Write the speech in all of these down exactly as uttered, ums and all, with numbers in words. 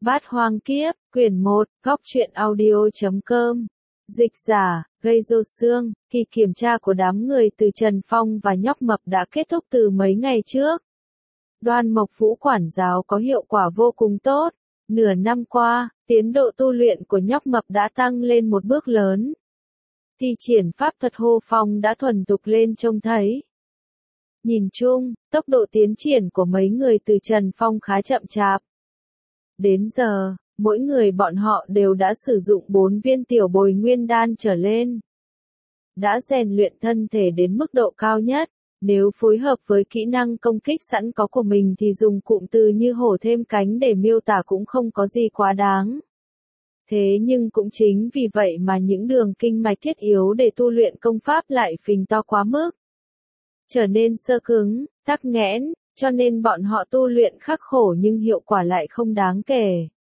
Bát Hoang Kiếp, quyển một, góc truyện audio chấm com. Dịch giả, Gây Rô Xương, kỳ kiểm tra của đám người từ Trần Phong và Nhóc Mập đã kết thúc từ mấy ngày trước. Đoan Mộc Vũ quản giáo có hiệu quả vô cùng tốt. Nửa năm qua, tiến độ tu luyện của Nhóc Mập đã tăng lên một bước lớn. Thi triển pháp thuật hô phong đã thuần thục lên trông thấy. Nhìn chung, tốc độ tiến triển của mấy người từ Trần Phong khá chậm chạp. Đến giờ, mỗi người bọn họ đều đã sử dụng bốn viên tiểu bồi nguyên đan trở lên. Đã rèn luyện thân thể đến mức độ cao nhất, nếu phối hợp với kỹ năng công kích sẵn có của mình thì dùng cụm từ như hổ thêm cánh để miêu tả cũng không có gì quá đáng. Thế nhưng cũng chính vì vậy mà những đường kinh mạch thiết yếu để tu luyện công pháp lại phình to quá mức. Trở nên sơ cứng, tắc nghẽn, cho nên bọn họ tu luyện khắc khổ nhưng hiệu quả lại không đáng kể.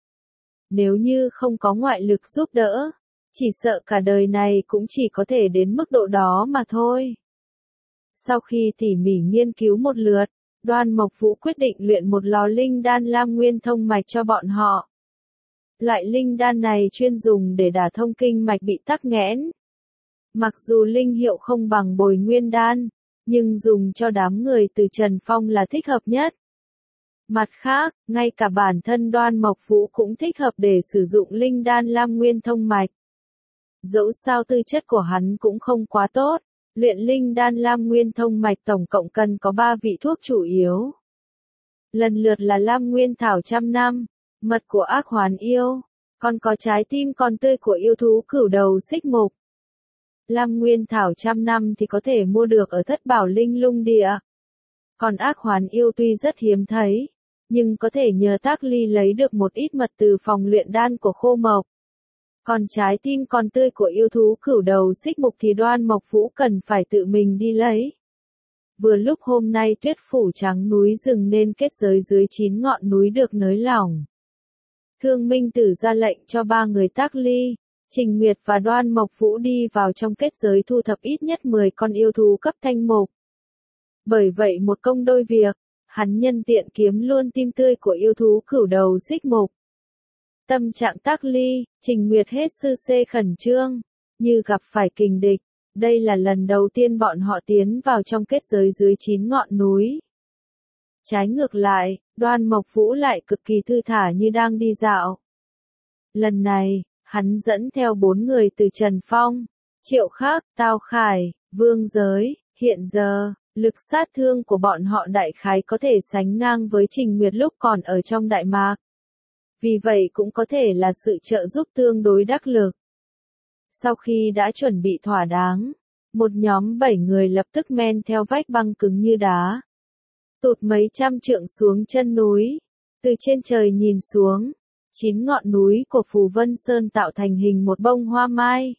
Nếu như không có ngoại lực giúp đỡ, chỉ sợ cả đời này cũng chỉ có thể đến mức độ đó mà thôi. Sau khi tỉ mỉ nghiên cứu một lượt, Đoan Mộc Vũ quyết định luyện một lò linh đan Lam Nguyên thông mạch cho bọn họ. Loại linh đan này chuyên dùng để đả thông kinh mạch bị tắc nghẽn. Mặc dù linh hiệu không bằng bồi nguyên đan, nhưng dùng cho đám người từ Trần Phong là thích hợp nhất. Mặt khác, ngay cả bản thân Đoan Mộc Vũ cũng thích hợp để sử dụng linh đan Lam Nguyên thông mạch. Dẫu sao tư chất của hắn cũng không quá tốt, luyện linh đan Lam Nguyên thông mạch tổng cộng cần có ba vị thuốc chủ yếu. Lần lượt là Lam Nguyên thảo trăm năm, mật của ác hoán yêu, còn có trái tim còn tươi của yêu thú cửu đầu xích mục. Lam Nguyên thảo trăm năm thì có thể mua được ở Thất Bảo Linh Lung Địa. Còn ác hoán yêu tuy rất hiếm thấy, nhưng có thể nhờ Tác Ly lấy được một ít mật từ phòng luyện đan của Khô Mộc. Còn trái tim còn tươi của yêu thú cửu đầu xích mục thì Đoan Mộc Vũ cần phải tự mình đi lấy. Vừa lúc hôm nay tuyết phủ trắng núi rừng nên kết giới dưới chín ngọn núi được nới lỏng. Thương Minh Tử ra lệnh cho ba người Tác Ly, Trình Nguyệt và Đoan Mộc Vũ đi vào trong kết giới thu thập ít nhất mười con yêu thú cấp thanh mục. Bởi vậy một công đôi việc, hắn nhân tiện kiếm luôn tim tươi của yêu thú cửu đầu xích mục. Tâm trạng Tác Ly, Trình Nguyệt hết sư xê khẩn trương, như gặp phải kình địch. Đây là lần đầu tiên bọn họ tiến vào trong kết giới dưới chín ngọn núi. Trái ngược lại, Đoan Mộc Vũ lại cực kỳ thư thả như đang đi dạo. Lần này, hắn dẫn theo bốn người từ Trần Phong, Triệu Khắc, Tao Khải, Vương Giới. Hiện giờ, lực sát thương của bọn họ đại khái có thể sánh ngang với Trình Nguyệt lúc còn ở trong Đại Mạc. Vì vậy cũng có thể là sự trợ giúp tương đối đắc lực. Sau khi đã chuẩn bị thỏa đáng, một nhóm bảy người lập tức men theo vách băng cứng như đá. Tụt mấy trăm trượng xuống chân núi. Từ trên trời nhìn xuống, chín ngọn núi của Phù Vân Sơn tạo thành hình một bông hoa mai.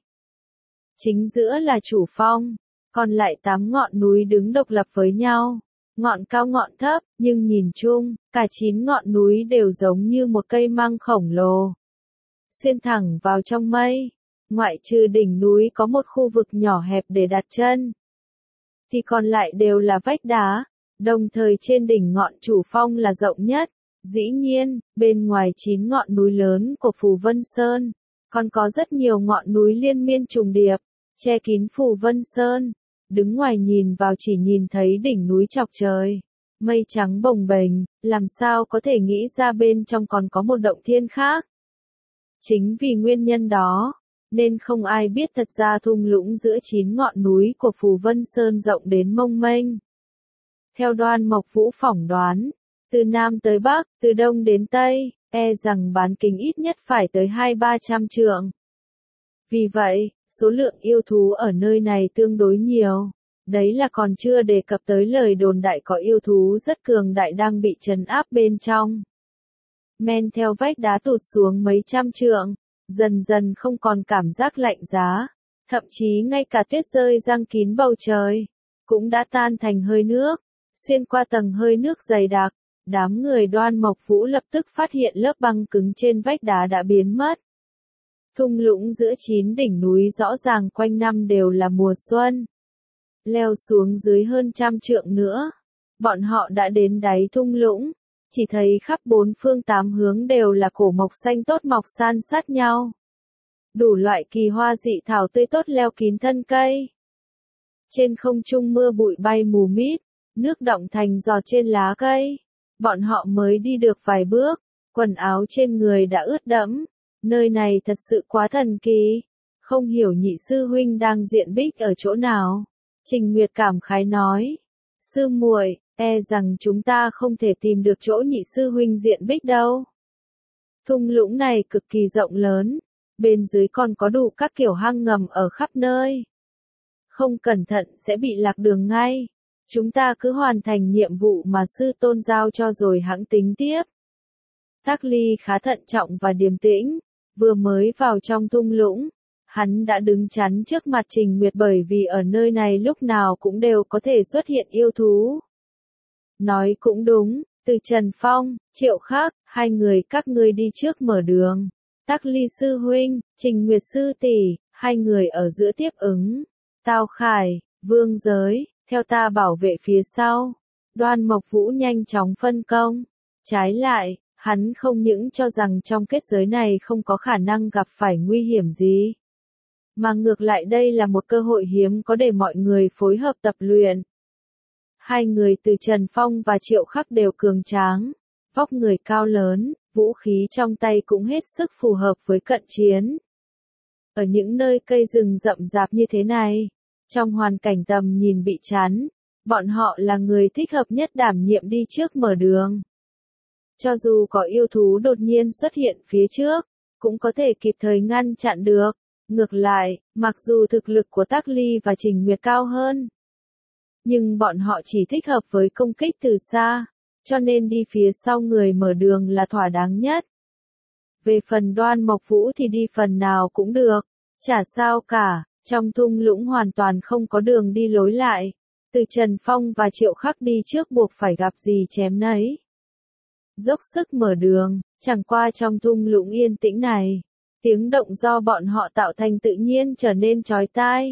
Chính giữa là chủ phong, còn lại tám ngọn núi đứng độc lập với nhau. Ngọn cao ngọn thấp, nhưng nhìn chung, cả chín ngọn núi đều giống như một cây măng khổng lồ. Xuyên thẳng vào trong mây, ngoại trừ đỉnh núi có một khu vực nhỏ hẹp để đặt chân. Thì còn lại đều là vách đá, đồng thời trên đỉnh ngọn chủ phong là rộng nhất. Dĩ nhiên, bên ngoài chín ngọn núi lớn của Phù Vân Sơn, còn có rất nhiều ngọn núi liên miên trùng điệp, che kín Phù Vân Sơn. Đứng ngoài nhìn vào chỉ nhìn thấy đỉnh núi chọc trời, mây trắng bồng bềnh, làm sao có thể nghĩ ra bên trong còn có một động thiên khác. Chính vì nguyên nhân đó, nên không ai biết thật ra thung lũng giữa chín ngọn núi của Phù Vân Sơn rộng đến mông mênh. Theo Đoan Mộc Vũ phỏng đoán, từ Nam tới Bắc, từ Đông đến Tây, e rằng bán kính ít nhất phải tới hai ba trăm trượng. Vì vậy, số lượng yêu thú ở nơi này tương đối nhiều. Đấy là còn chưa đề cập tới lời đồn đại có yêu thú rất cường đại đang bị trấn áp bên trong. Men theo vách đá tụt xuống mấy trăm trượng, dần dần không còn cảm giác lạnh giá. Thậm chí ngay cả tuyết rơi giăng kín bầu trời, cũng đã tan thành hơi nước. Xuyên qua tầng hơi nước dày đặc, đám người Đoan Mộc Vũ lập tức phát hiện lớp băng cứng trên vách đá đã biến mất. Thung lũng giữa chín đỉnh núi rõ ràng quanh năm đều là mùa xuân. Leo xuống dưới hơn trăm trượng nữa, bọn họ đã đến đáy thung lũng. chỉ thấy khắp bốn phương tám hướng đều là cổ mộc xanh tốt mọc san sát nhau. Đủ loại kỳ hoa dị thảo tươi tốt leo kín thân cây. Trên không trung mưa bụi bay mù mịt, nước đọng thành giọt trên lá cây. Bọn họ mới đi được vài bước, quần áo trên người đã ướt đẫm. Nơi này thật sự quá thần kỳ. Không hiểu nhị sư huynh đang diện bích ở chỗ nào. Trình Nguyệt cảm khái nói. Sư muội, e rằng chúng ta không thể tìm được chỗ nhị sư huynh diện bích đâu. Thung lũng này cực kỳ rộng lớn. Bên dưới còn có đủ các kiểu hang ngầm ở khắp nơi. Không cẩn thận sẽ bị lạc đường ngay. Chúng ta cứ hoàn thành nhiệm vụ mà sư tôn giao cho rồi hãng tính tiếp. Tắc Ly khá thận trọng và điềm tĩnh. Vừa mới vào trong thung lũng, hắn đã đứng chắn trước mặt Trình Nguyệt bởi vì ở nơi này lúc nào cũng đều có thể xuất hiện yêu thú. Nói cũng đúng, từ Trần Phong, Triệu Khắc, hai người các ngươi đi trước mở đường. Tắc Ly sư huynh, Trình Nguyệt sư tỷ, hai người ở giữa tiếp ứng. Tào Khải, Vương Giới, theo ta bảo vệ phía sau. Đoan Mộc Vũ nhanh chóng phân công. Trái lại, hắn không những cho rằng trong kết giới này không có khả năng gặp phải nguy hiểm gì. Mà ngược lại đây là một cơ hội hiếm có để mọi người phối hợp tập luyện. Hai người từ Trần Phong và Triệu Khắc đều cường tráng, vóc người cao lớn, vũ khí trong tay cũng hết sức phù hợp với cận chiến. Ở những nơi cây rừng rậm rạp như thế này, trong hoàn cảnh tầm nhìn bị chắn, bọn họ là người thích hợp nhất đảm nhiệm đi trước mở đường. Cho dù có yêu thú đột nhiên xuất hiện phía trước, cũng có thể kịp thời ngăn chặn được. Ngược lại, mặc dù thực lực của Tắc Ly và Trình Nguyệt cao hơn, nhưng bọn họ chỉ thích hợp với công kích từ xa, cho nên đi phía sau người mở đường là thỏa đáng nhất. Về phần Đoan Mộc Vũ thì đi phần nào cũng được, chả sao cả, trong thung lũng hoàn toàn không có đường đi lối lại. Từ Trần Phong và Triệu Khắc đi trước buộc phải gặp gì chém nấy. Dốc sức mở đường, chẳng qua trong thung lũng yên tĩnh này, tiếng động do bọn họ tạo thành tự nhiên trở nên chói tai.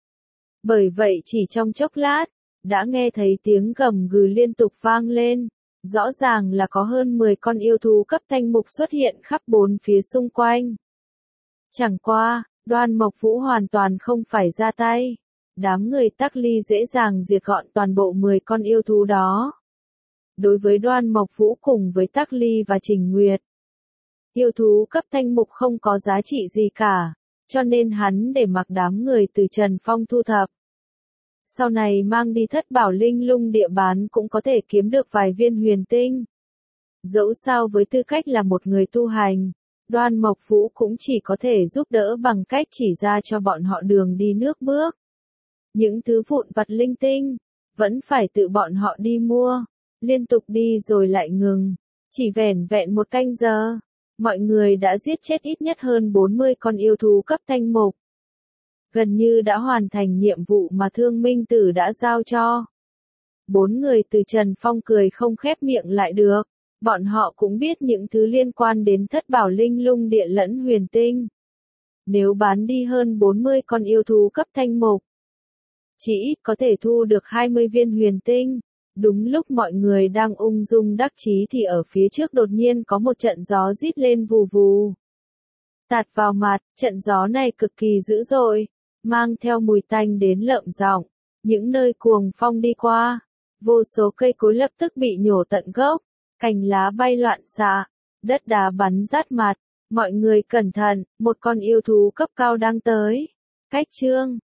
Bởi vậy chỉ trong chốc lát, đã nghe thấy tiếng gầm gừ liên tục vang lên, rõ ràng là có hơn mười con yêu thú cấp thanh mục xuất hiện khắp bốn phía xung quanh. Chẳng qua, Đoan Mộc Vũ hoàn toàn không phải ra tay, đám người Tắc Ly dễ dàng diệt gọn toàn bộ mười con yêu thú đó. Đối với Đoan Mộc Vũ cùng với Tắc Ly và Trình Nguyệt, yêu thú cấp thanh mục không có giá trị gì cả, cho nên hắn để mặc đám người từ Trần Phong thu thập. Sau này mang đi Thất Bảo Linh Lung địa bán cũng có thể kiếm được vài viên huyền tinh. Dẫu sao với tư cách là một người tu hành, Đoan Mộc Vũ cũng chỉ có thể giúp đỡ bằng cách chỉ ra cho bọn họ đường đi nước bước. Những thứ vụn vặt linh tinh, vẫn phải tự bọn họ đi mua, liên tục đi rồi lại ngừng. Chỉ vẻn vẹn một canh giờ, mọi người đã giết chết ít nhất hơn bốn mươi con yêu thú cấp thanh mục. Gần như đã hoàn thành nhiệm vụ mà Thương Minh Tử đã giao cho. Bốn người từ Trần Phong cười không khép miệng lại được. Bọn họ cũng biết những thứ liên quan đến Thất Bảo Linh Lung địa lẫn huyền tinh. Nếu bán đi hơn bốn mươi con yêu thú cấp thanh mục, chỉ ít có thể thu được hai mươi viên huyền tinh. Đúng lúc mọi người đang ung dung đắc chí thì ở phía trước đột nhiên có một trận gió rít lên vù vù. Tạt vào mặt, trận gió này cực kỳ dữ dội, mang theo mùi tanh đến lợm giọng. Những nơi cuồng phong đi qua, vô số cây cối lập tức bị nhổ tận gốc, cành lá bay loạn xạ, đất đá bắn rát mặt. Mọi người cẩn thận, một con yêu thú cấp cao đang tới. Cách chương